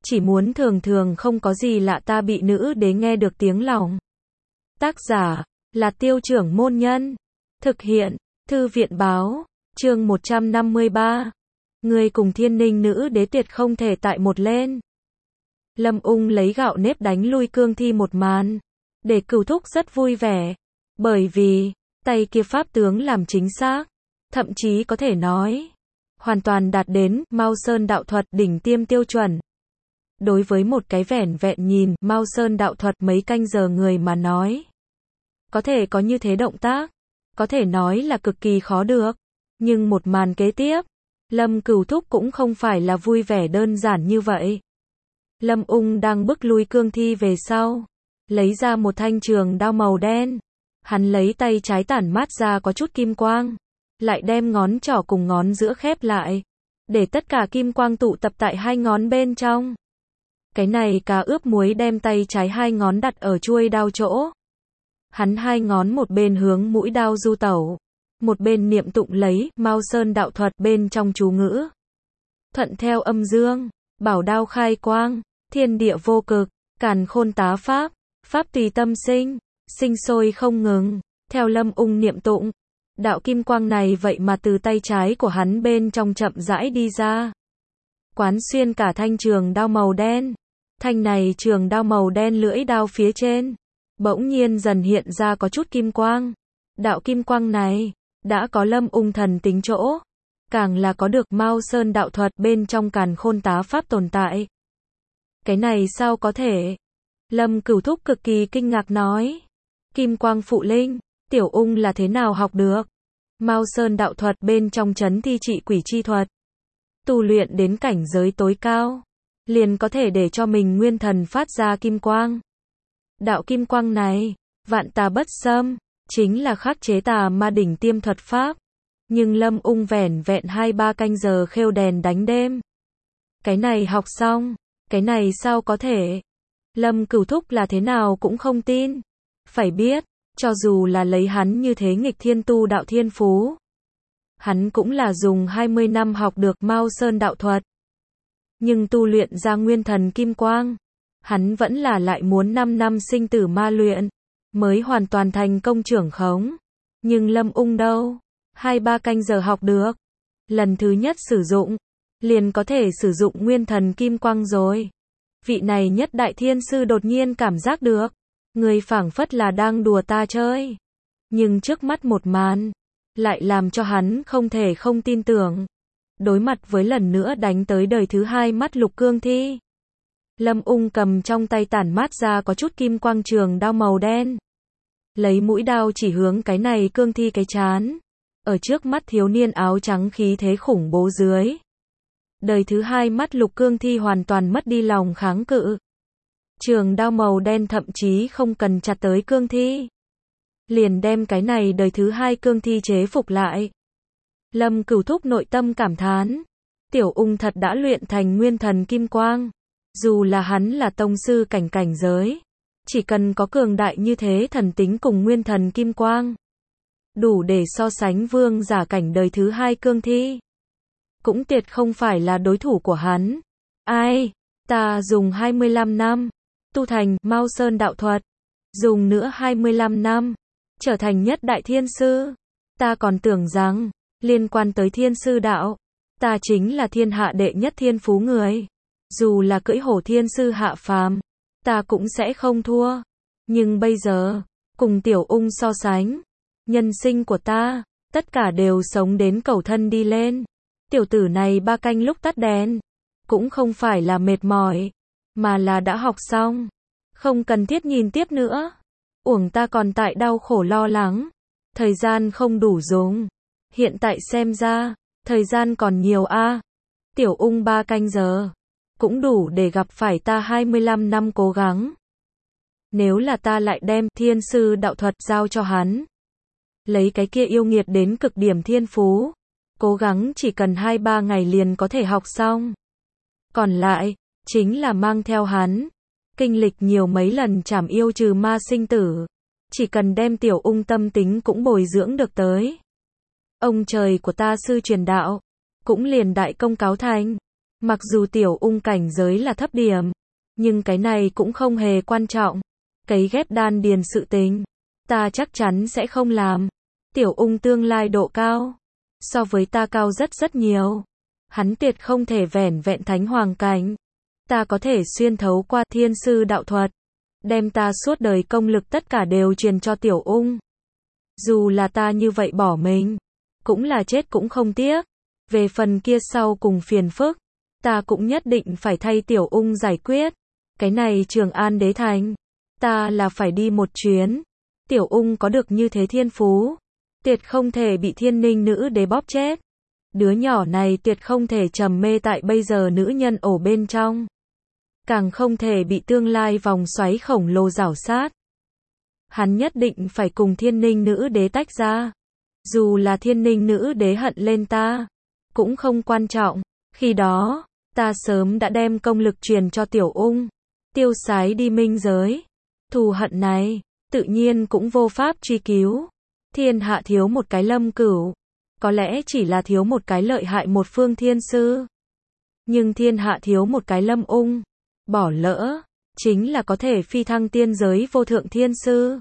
chỉ muốn thường thường không có gì lạ ta bị nữ đế nghe được tiếng lòng. Tác giả là Tiêu Trưởng Môn Nhân. Thực hiện Thư viện Báo. Chương 153. Người cùng Thiên Ninh nữ đế tuyệt không thể tại một lên. Lâm Ung lấy gạo nếp đánh lui cương thi một màn. Để Cửu Thúc rất vui vẻ. Bởi vì, tay kia pháp tướng làm chính xác. Thậm chí có thể nói, hoàn toàn đạt đến Mao Sơn đạo thuật đỉnh tiêm tiêu chuẩn. Đối với một cái vẻn vẹn nhìn Mao Sơn đạo thuật mấy canh giờ người mà nói, có thể có như thế động tác, có thể nói là cực kỳ khó được. Nhưng một màn kế tiếp, Lâm Cửu Thúc cũng không phải là vui vẻ đơn giản như vậy. Lâm Ung đang bức lui cương thi về sau, lấy ra một thanh trường đao màu đen. Hắn lấy tay trái tản mát ra có chút kim quang, lại đem ngón trỏ cùng ngón giữa khép lại, để tất cả kim quang tụ tập tại hai ngón bên trong. Cái này cá ướp muối đem tay trái hai ngón đặt ở chuôi đao chỗ. Hắn hai ngón một bên hướng mũi đao du tẩu, một bên niệm tụng lấy Mao Sơn đạo thuật bên trong chú ngữ. Thuận theo âm dương, bảo đao khai quang, thiên địa vô cực, càn khôn tá pháp, pháp tùy tâm sinh, sinh sôi không ngừng. Theo Lâm Ung niệm tụng, đạo kim quang này vậy mà từ tay trái của hắn bên trong chậm rãi đi ra, quán xuyên cả thanh trường đao màu đen. Thanh này trường đao màu đen lưỡi đao phía trên, bỗng nhiên dần hiện ra có chút kim quang. Đạo kim quang này, đã có Lâm Ung thần tính chỗ, càng là có được Mao Sơn đạo thuật bên trong càn khôn tá pháp tồn tại. Cái này sao có thể? Lâm Cửu Thúc cực kỳ kinh ngạc nói. Kim quang phụ linh, Tiểu Ung là thế nào học được? Mao Sơn đạo thuật bên trong trấn thi trị quỷ chi thuật. Tu luyện đến cảnh giới tối cao, liền có thể để cho mình nguyên thần phát ra kim quang. Đạo kim quang này, vạn tà bất xâm, chính là khắc chế tà ma đỉnh tiêm thuật pháp. Nhưng Lâm Ung vẻn vẹn 2-3 canh giờ khêu đèn đánh đêm. Cái này học xong, cái này sao có thể? Lâm Cửu Thúc là thế nào cũng không tin. Phải biết, cho dù là lấy hắn như thế nghịch thiên tu đạo thiên phú, hắn cũng là dùng 20 năm học được Mao Sơn đạo thuật. Nhưng tu luyện ra nguyên thần kim quang, hắn vẫn là lại muốn 5 năm sinh tử ma luyện, mới hoàn toàn thành công trưởng khống. Nhưng Lâm Ung đâu? 2-3 canh giờ học được. Lần thứ nhất sử dụng, liền có thể sử dụng nguyên thần kim quang rồi. Vị này nhất đại thiên sư đột nhiên cảm giác được, người phảng phất là đang đùa ta chơi. Nhưng trước mắt một màn, lại làm cho hắn không thể không tin tưởng. Đối mặt với lần nữa đánh tới đời thứ hai mắt lục cương thi, Lâm Ung cầm trong tay tản mát ra có chút kim quang trường đao màu đen. Lấy mũi đao chỉ hướng cái này cương thi cái trán. Ở trước mắt thiếu niên áo trắng khí thế khủng bố dưới, đời thứ hai mắt lục cương thi hoàn toàn mất đi lòng kháng cự. Trường đao màu đen thậm chí không cần chặt tới cương thi, liền đem cái này đời thứ hai cương thi chế phục lại. Lâm Cửu Thúc nội tâm cảm thán, Tiểu Ung thật đã luyện thành nguyên thần kim quang. Dù là hắn là tông sư cảnh giới, chỉ cần có cường đại như thế thần tính cùng nguyên thần kim quang, đủ để so sánh vương giả cảnh đời thứ hai cương thi, cũng tuyệt không phải là đối thủ của hắn. Ai? Ta dùng 25 năm, tu thành Mao Sơn đạo thuật, dùng nữa 25 năm, trở thành nhất đại thiên sư. Ta còn tưởng rằng, liên quan tới thiên sư đạo, ta chính là thiên hạ đệ nhất thiên phú người. Dù là cưỡi hổ thiên sư hạ phàm, ta cũng sẽ không thua. Nhưng bây giờ, cùng Tiểu Ung so sánh, nhân sinh của ta, tất cả đều sống đến cầu thân đi lên. Tiểu tử này 3 canh lúc tắt đèn, cũng không phải là mệt mỏi, mà là đã học xong. Không cần thiết nhìn tiếp nữa. Uổng ta còn tại đau khổ lo lắng. Thời gian không đủ dùng. Hiện tại xem ra, thời gian còn nhiều a. Tiểu Ung 3 canh giờ, cũng đủ để gặp phải ta 25 năm cố gắng. Nếu là ta lại đem thiên sư đạo thuật giao cho hắn, lấy cái kia yêu nghiệt đến cực điểm thiên phú, cố gắng chỉ cần 2-3 ngày liền có thể học xong. Còn lại, chính là mang theo hắn, kinh lịch nhiều mấy lần trảm yêu trừ ma sinh tử. Chỉ cần đem Tiểu Ung tâm tính cũng bồi dưỡng được tới. Ông trời của ta sư truyền đạo, cũng liền đại công cáo thành. Mặc dù tiểu ung cảnh giới là thấp điểm, nhưng cái này cũng không hề quan trọng. Cấy ghép đan điền sự tình, ta chắc chắn sẽ không làm. Tiểu ung tương lai độ cao, so với ta cao rất rất nhiều. Hắn tuyệt không thể vẻn vẹn thánh hoàng cảnh. Ta có thể xuyên thấu qua thiên sư đạo thuật, đem ta suốt đời công lực tất cả đều truyền cho tiểu ung. Dù là ta như vậy bỏ mình, cũng là chết cũng không tiếc. Về phần kia sau cùng phiền phức, ta cũng nhất định phải thay tiểu ung giải quyết. Cái này Trường An đế thành, ta là phải đi một chuyến. Tiểu ung có được như thế thiên phú, tuyệt không thể bị Thiên Ninh nữ đế bóp chết. Đứa nhỏ này tuyệt không thể trầm mê tại bây giờ nữ nhân ổ bên trong. Càng không thể bị tương lai vòng xoáy khổng lồ rảo sát. Hắn nhất định phải cùng Thiên Ninh nữ đế tách ra. Dù là Thiên Ninh nữ đế hận lên ta, cũng không quan trọng. Khi đó, ta sớm đã đem công lực truyền cho tiểu ung, tiêu sái đi minh giới. Thù hận này, tự nhiên cũng vô pháp truy cứu. Thiên hạ thiếu một cái Lâm Cửu, có lẽ chỉ là thiếu một cái lợi hại một phương thiên sư. Nhưng thiên hạ thiếu một cái Lâm Ung, bỏ lỡ, chính là có thể phi thăng tiên giới vô thượng thiên sư.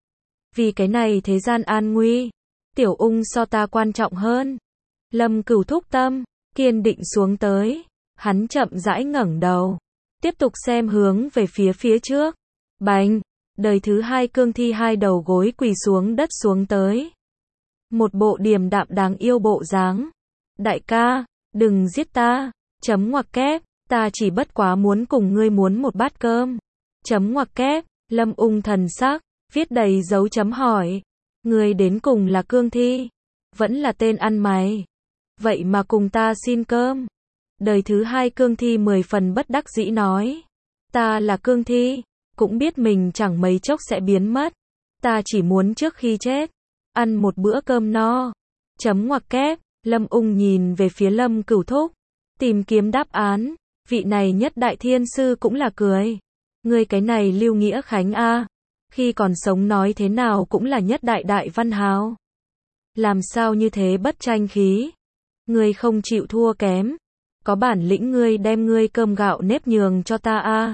Vì cái này thế gian an nguy, tiểu ung so ta quan trọng hơn. Lâm Cửu thúc tâm, kiên định xuống tới. Hắn chậm rãi ngẩng đầu, tiếp tục xem hướng về phía trước. Bành, đời thứ hai cương thi hai đầu gối quỳ xuống đất xuống tới. Một bộ điềm đạm đáng yêu bộ dáng. Đại ca, đừng giết ta. Chấm ngoặc kép, ta chỉ bất quá muốn cùng ngươi muốn một bát cơm. Chấm ngoặc kép, Lâm Ung thần sắc, viết đầy dấu chấm hỏi. Ngươi đến cùng là cương thi, vẫn là tên ăn mày. Vậy mà cùng ta xin cơm. Đời thứ hai cương thi 10 phần bất đắc dĩ nói. Ta là cương thi, cũng biết mình chẳng mấy chốc sẽ biến mất. Ta chỉ muốn trước khi chết, ăn một bữa cơm no. Chấm ngoặc kép, Lâm Ung nhìn về phía Lâm Cửu thúc, tìm kiếm đáp án. Vị này nhất đại thiên sư cũng là cười. Ngươi cái này Lưu Nghĩa Khánh a, khi còn sống nói thế nào cũng là nhất đại đại văn hào. Làm sao như thế bất tranh khí? Ngươi không chịu thua kém. Có bản lĩnh ngươi đem ngươi cơm gạo nếp nhường cho ta a.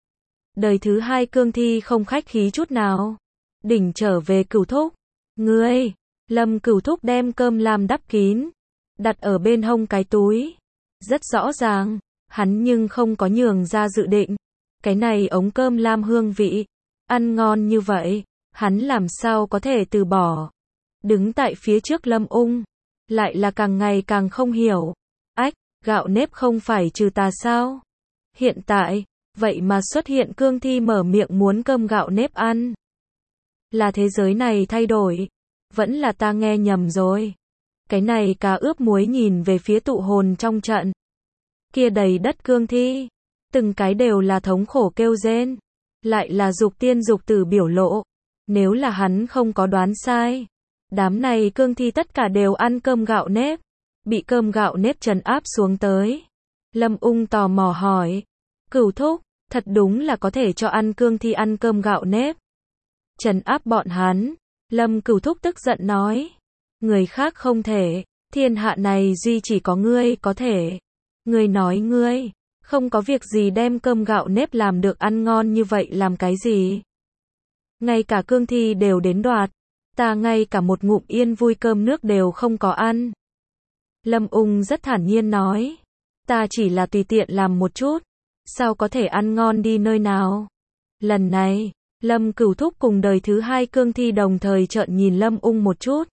Đời thứ hai cương thi không khách khí chút nào. Đỉnh trở về Cửu thúc. Ngươi, Lâm Cửu thúc đem cơm lam đắp kín, đặt ở bên hông cái túi. Rất rõ ràng, hắn nhưng không có nhường ra dự định. Cái này ống cơm lam hương vị, ăn ngon như vậy, hắn làm sao có thể từ bỏ. Đứng tại phía trước Lâm Ung, lại là càng ngày càng không hiểu. Ách, gạo nếp không phải trừ tà sao? Hiện tại, vậy mà xuất hiện cương thi mở miệng muốn cơm gạo nếp ăn. Là thế giới này thay đổi, vẫn là ta nghe nhầm rồi. Cái này cá ướp muối nhìn về phía tụ hồn trong trận. Kia đầy đất cương thi, từng cái đều là thống khổ kêu rên, lại là dục tiên dục tử biểu lộ. Nếu là hắn không có đoán sai, đám này cương thi tất cả đều ăn cơm gạo nếp, bị cơm gạo nếp trấn áp xuống tới. Lâm Ung tò mò hỏi, Cửu thúc, thật đúng là có thể cho ăn cương thi ăn cơm gạo nếp? Trấn áp bọn hắn. Lâm Cửu thúc tức giận nói, người khác không thể, thiên hạ này duy chỉ có ngươi có thể. Ngươi nói ngươi không có việc gì đem cơm gạo nếp làm được ăn ngon như vậy làm cái gì? Ngay cả cương thi đều đến đoạt, ta ngay cả một ngụm yên vui cơm nước đều không có ăn. Lâm Ung rất thản nhiên nói, ta chỉ là tùy tiện làm một chút, sao có thể ăn ngon đi nơi nào? Lần này, Lâm Cửu thúc cùng đời thứ hai cương thi đồng thời trợn nhìn Lâm Ung một chút.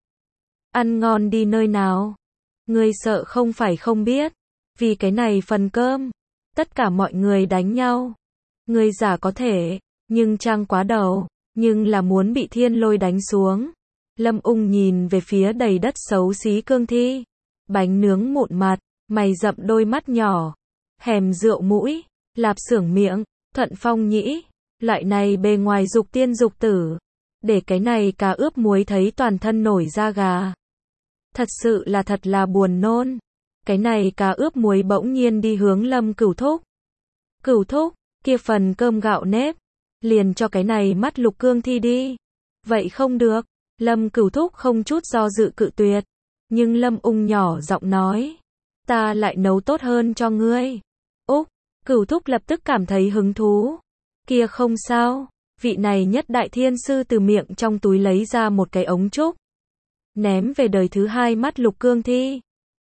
Ăn ngon đi nơi nào? Ngươi sợ không phải không biết, vì cái này phần cơm, tất cả mọi người đánh nhau. Ngươi giả có thể, nhưng trang quá đầu, nhưng là muốn bị thiên lôi đánh xuống. Lâm Ung nhìn về phía đầy đất xấu xí cương thi. Bánh nướng mụn mặt, mày rậm đôi mắt nhỏ, hèm rượu mũi, lạp xưởng miệng, thuận phong nhĩ. Loại này bề ngoài dục tiên dục tử, để cái này cá ướp muối thấy toàn thân nổi da gà. Thật sự là thật là buồn nôn. Cái này cá ướp muối bỗng nhiên đi hướng Lâm Cửu thúc. Cửu thúc, kia phần cơm gạo nếp, liền cho cái này mắt lục cương thi đi. Vậy không được. Lâm Cửu thúc không chút do dự cự tuyệt. Nhưng Lâm Ung nhỏ giọng nói, ta lại nấu tốt hơn cho ngươi. Úc, Cửu Thúc lập tức cảm thấy hứng thú. Kia không sao, vị này nhất đại thiên sư từ miệng trong túi lấy ra một cái ống trúc. Ném về đời thứ hai mắt Lục Cương Thi.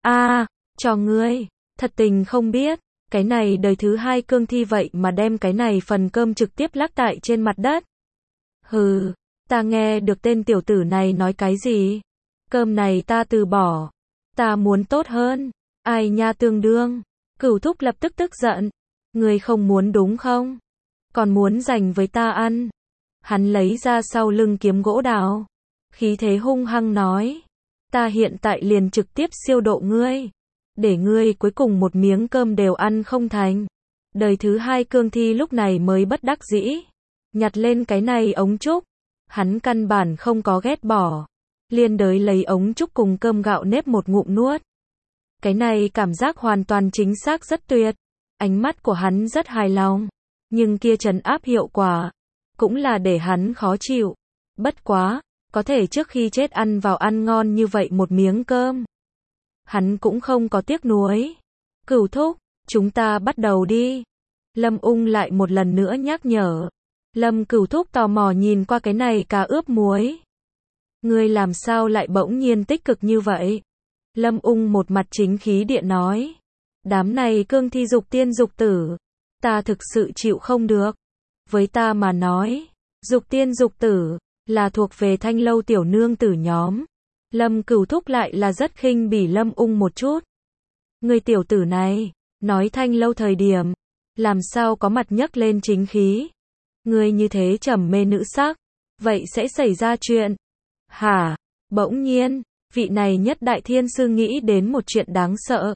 Cho ngươi, thật tình không biết, cái này đời thứ hai Cương Thi vậy mà đem cái này phần cơm trực tiếp lắc tại trên mặt đất. Hừ, ta nghe được tên tiểu tử này nói cái gì? Cơm này ta từ bỏ, ta muốn tốt hơn. Ai nha tương đương. Cửu Thúc lập tức tức giận. Ngươi không muốn đúng không? Còn muốn dành với ta ăn. Hắn lấy ra sau lưng kiếm gỗ đào. Khí thế hung hăng nói. Ta hiện tại liền trực tiếp siêu độ ngươi. Để ngươi cuối cùng một miếng cơm đều ăn không thành. Đời thứ hai Cương Thi lúc này mới bất đắc dĩ. Nhặt lên cái này ống trúc. Hắn căn bản không có ghét bỏ. Liên đới lấy ống trúc cùng cơm gạo nếp một ngụm nuốt. Cái này cảm giác hoàn toàn chính xác rất tuyệt. Ánh mắt của hắn rất hài lòng. Nhưng kia trấn áp hiệu quả. Cũng là để hắn khó chịu. Bất quá, có thể trước khi chết ăn vào ăn ngon như vậy một miếng cơm. Hắn cũng không có tiếc nuối. Cửu Thúc, chúng ta bắt đầu đi. Lâm Ung lại một lần nữa nhắc nhở. Lâm Cửu Thúc tò mò nhìn qua cái này cá ướp muối. Ngươi làm sao lại bỗng nhiên tích cực như vậy? Lâm Ung một mặt chính khí điện nói. Đám này Cương Thi dục tiên dục tử. Ta thực sự chịu không được. Với ta mà nói, dục tiên dục tử, là thuộc về Thanh Lâu tiểu nương tử nhóm. Lâm Cửu Thúc lại là rất khinh bỉ Lâm Ung một chút. Người tiểu tử này, nói Thanh Lâu thời điểm, làm sao có mặt nhấc lên chính khí. Người như thế trầm mê nữ sắc, vậy sẽ xảy ra chuyện. Hả? Bỗng nhiên, vị này nhất đại thiên sư nghĩ đến một chuyện đáng sợ.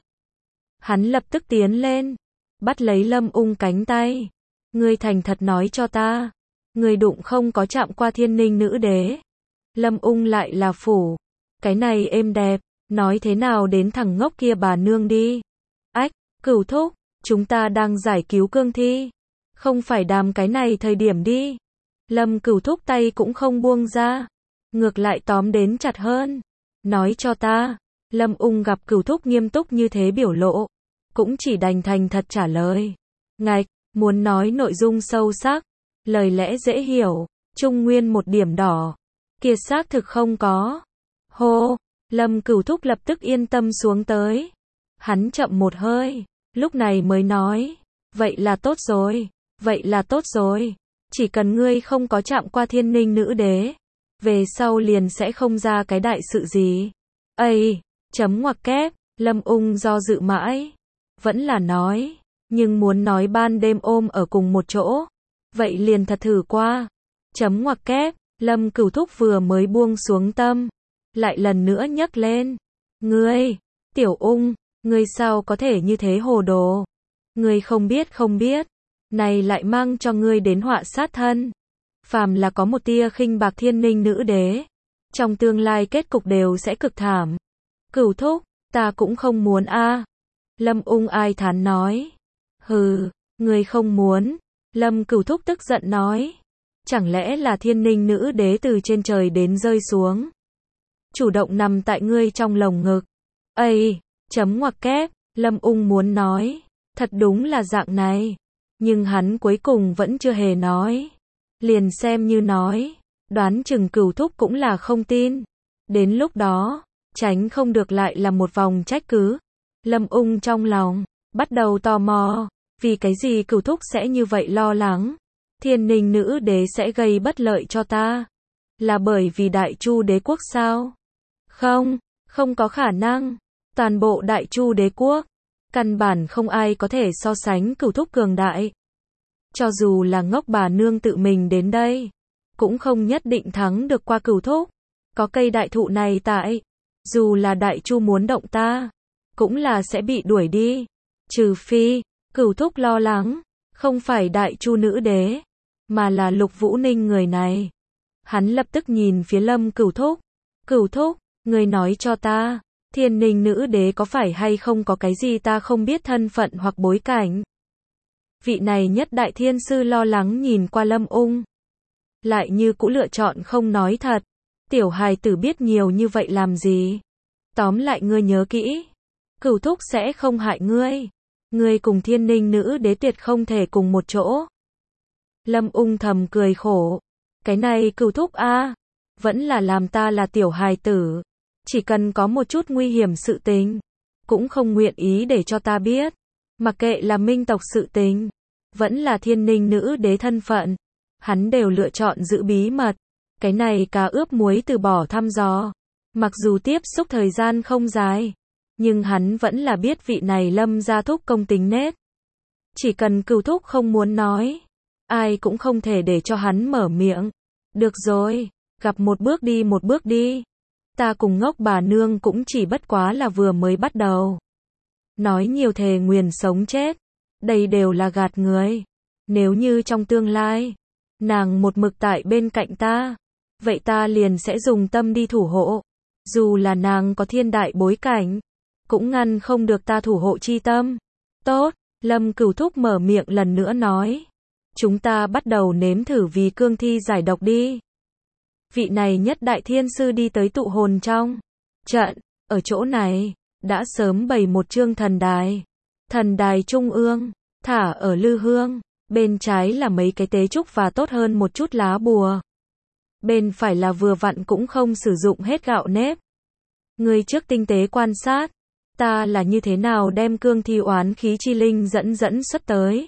Hắn lập tức tiến lên, bắt lấy Lâm Ung cánh tay. Ngươi thành thật nói cho ta, ngươi đụng không có chạm qua Thiên Ninh nữ đế. Lâm Ung lại là phủ. Cái này êm đẹp, nói thế nào đến thằng ngốc kia bà nương đi. Ách, Cửu Thúc, chúng ta đang giải cứu Cương Thi. Không phải đàm cái này thời điểm đi. Lâm Cửu Thúc tay cũng không buông ra. Ngược lại tóm đến chặt hơn. Nói cho ta. Lâm Ung gặp Cửu Thúc nghiêm túc như thế biểu lộ. Cũng chỉ đành thành thật trả lời. Ngạch, muốn nói nội dung sâu sắc. Lời lẽ dễ hiểu. Trung nguyên một điểm đỏ. Kia xác thực không có. Hô, Lâm Cửu Thúc lập tức yên tâm xuống tới. Hắn chậm một hơi. Lúc này mới nói. Vậy là tốt rồi. Vậy là tốt rồi. Chỉ cần ngươi không có chạm qua Thiên Ninh nữ đế. Về sau liền sẽ không ra cái đại sự gì. Ây, chấm ngoặc kép. Lâm Ung do dự mãi. Vẫn là nói. Nhưng muốn nói ban đêm ôm ở cùng một chỗ. Vậy liền thật thử qua. Chấm ngoặc kép. Lâm Cửu Thúc vừa mới buông xuống tâm. Lại lần nữa nhấc lên. Ngươi, Tiểu Ung, ngươi sao có thể như thế hồ đồ. Ngươi không biết. Này lại mang cho ngươi đến họa sát thân. Phàm là có một tia khinh bạc Thiên Ninh nữ đế. Trong tương lai kết cục đều sẽ cực thảm. Cửu Thúc, ta cũng không muốn a. Lâm Ung ai thán nói. Hừ, ngươi không muốn. Lâm Cửu Thúc tức giận nói. Chẳng lẽ là Thiên Ninh nữ đế từ trên trời đến rơi xuống. Chủ động nằm tại ngươi trong lồng ngực. Ây, chấm ngoặc kép. Lâm Ung muốn nói. Thật đúng là dạng này. Nhưng hắn cuối cùng vẫn chưa hề nói. Liền xem như nói. Đoán chừng Cửu Thúc cũng là không tin. Đến lúc đó, tránh không được lại là một vòng trách cứ. Lâm Ung trong lòng, bắt đầu tò mò. Vì cái gì Cửu Thúc sẽ như vậy lo lắng. Thiên Ninh nữ đế sẽ gây bất lợi cho ta. Là bởi vì Đại Chu đế quốc sao? Không có khả năng. Toàn bộ Đại Chu đế quốc, căn bản không ai có thể so sánh Cửu Thúc cường đại. Cho dù là ngốc bà nương tự mình đến đây, cũng không nhất định thắng được qua Cửu Thúc. Có cây đại thụ này tại, dù là Đại Chu muốn động ta, cũng là sẽ bị đuổi đi. Trừ phi, Cửu Thúc lo lắng, không phải Đại Chu nữ đế, mà là Lục Vũ Ninh người này. Hắn lập tức nhìn phía Lâm Cửu Thúc. Cửu Thúc, người nói cho ta, Thiên Ninh nữ đế có phải hay không có cái gì ta không biết thân phận hoặc bối cảnh. Vị này nhất đại thiên sư lo lắng nhìn qua Lâm Ung. Lại như cũ lựa chọn không nói thật. Tiểu hài tử biết nhiều như vậy làm gì. Tóm lại ngươi nhớ kỹ. Cửu thúc sẽ không hại ngươi. Ngươi cùng Thiên Ninh nữ đế tuyệt không thể cùng một chỗ. Lâm Ung thầm cười khổ. Cái này Cửu thúc a, vẫn là làm ta là tiểu hài tử. Chỉ cần có một chút nguy hiểm sự tình, cũng không nguyện ý để cho ta biết. Mặc kệ là minh tộc sự tình, vẫn là Thiên Ninh nữ đế thân phận, hắn đều lựa chọn giữ bí mật. Cái này cá ướp muối từ bỏ thăm dò. Mặc dù tiếp xúc thời gian không dài, nhưng hắn vẫn là biết vị này Lâm gia thúc công tính nết. Chỉ cần Cửu thúc không muốn nói, ai cũng không thể để cho hắn mở miệng. Được rồi, gặp một bước đi một bước đi. Ta cùng ngốc bà nương cũng chỉ bất quá là vừa mới bắt đầu. Nói nhiều thề nguyền sống chết, đây đều là gạt người. Nếu như trong tương lai, nàng một mực tại bên cạnh ta, vậy ta liền sẽ dùng tâm đi thủ hộ. Dù là nàng có thiên đại bối cảnh, cũng ngăn không được ta thủ hộ chi tâm. Tốt, Lâm Cửu thúc mở miệng lần nữa nói. Chúng ta bắt đầu nếm thử vì cương thi giải độc đi. Vị này nhất đại thiên sư đi tới tụ hồn trong trận, ở chỗ này, đã sớm bày một chương thần đài. Thần đài trung ương, thả ở lư hương, bên trái là mấy cái tế trúc và tốt hơn một chút lá bùa. Bên phải là vừa vặn cũng không sử dụng hết gạo nếp. Ngươi trước tinh tế quan sát, ta là như thế nào đem cương thi oán khí chi linh dẫn xuất tới.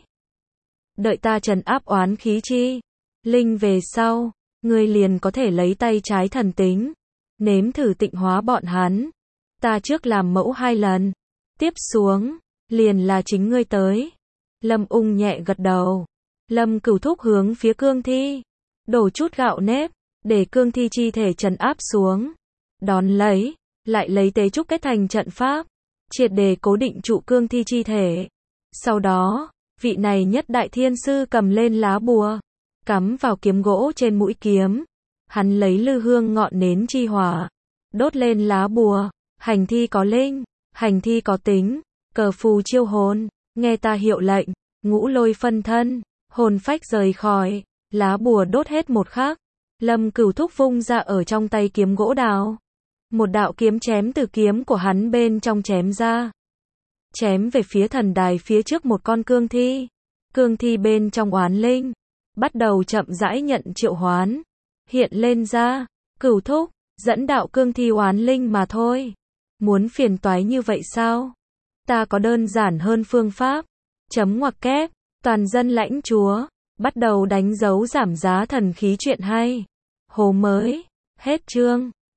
Đợi ta trấn áp oán khí chi linh về sau, ngươi liền có thể lấy tay trái thần tính, nếm thử tịnh hóa bọn hắn. Ta trước làm mẫu 2 lần, tiếp xuống, liền là chính ngươi tới. Lâm Ung nhẹ gật đầu. Lâm Cửu thúc hướng phía cương thi, đổ chút gạo nếp, để cương thi chi thể trấn áp xuống. Đón lấy, lại lấy tế trúc kết thành trận pháp, triệt để cố định trụ cương thi chi thể. Sau đó, vị này nhất đại thiên sư cầm lên lá bùa, cắm vào kiếm gỗ trên mũi kiếm. Hắn lấy lư hương ngọn nến chi hỏa, đốt lên lá bùa. Hành thi có linh, hành thi có tính, cờ phù chiêu hồn, nghe ta hiệu lệnh, ngũ lôi phân thân, hồn phách rời khỏi, lá bùa đốt hết một khắc. Lâm Cửu thúc vung ra ở trong tay kiếm gỗ đào. Một đạo kiếm chém từ kiếm của hắn bên trong chém ra. Chém về phía thần đài phía trước một con cương thi. Cương thi bên trong oán linh, bắt đầu chậm rãi nhận triệu hoán. Hiện lên ra, Cửu thúc, dẫn đạo cương thi oán linh mà thôi. Muốn phiền toái như vậy sao? Ta có đơn giản hơn phương pháp. Chấm ngoặc kép, toàn dân lãnh chúa, bắt đầu đánh dấu giảm giá thần khí chuyện hay. Hồ mới, hết chương.